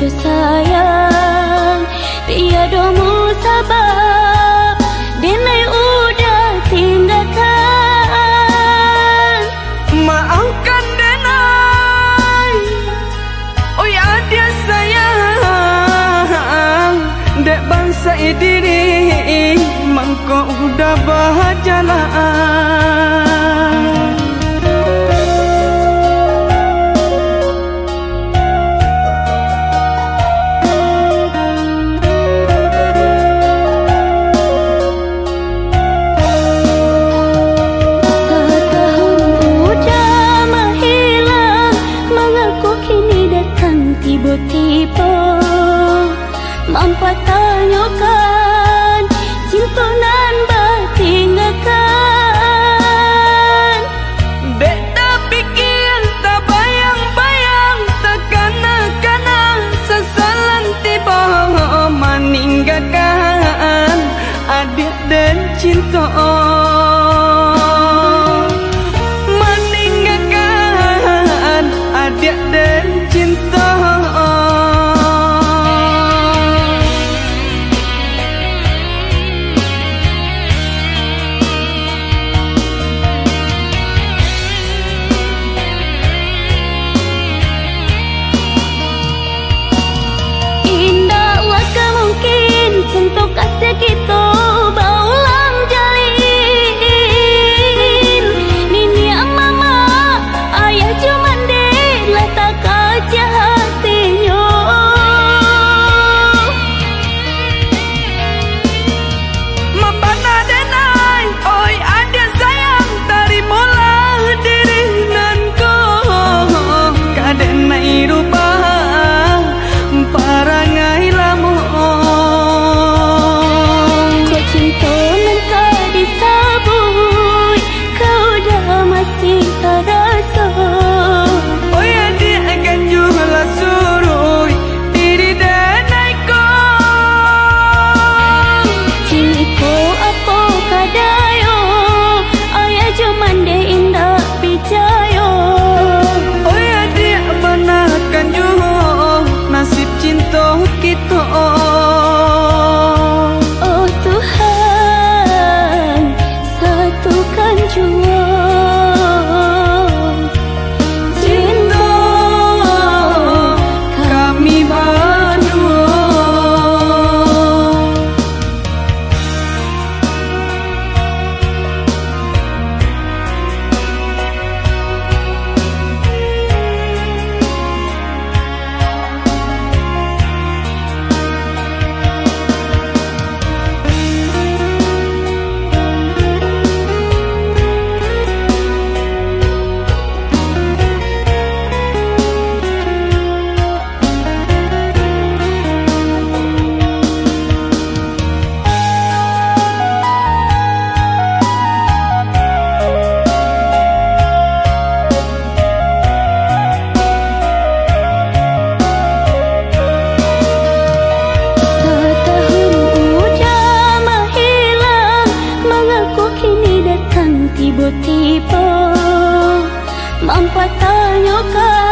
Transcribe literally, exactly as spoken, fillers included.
jo sayang tiada mu sabab denai udah tinggalkan. Maafkan denai, oi adia sayang, dek bangsa diri mangko udah berjalan. Tiba-tiba mampat tanyakan cinta nan bertinggalkan. Dek tak pikir, tak bayang-bayang, tak kena-kena sesalan tiba meninggalkan adik dan cinta. Meninggalkan adik dan cinta. Untuk kasih kita berulang jalin. Nini mama ayah cuma dek lah tak kerja hatinya. Mapana denai, oi adik sayang, terimalah diri nanku. Kadenai rubah parangai lamu. Oh Tuhan, satukan jua cinta kami berdua. Tiba-tiba mampat tanyakan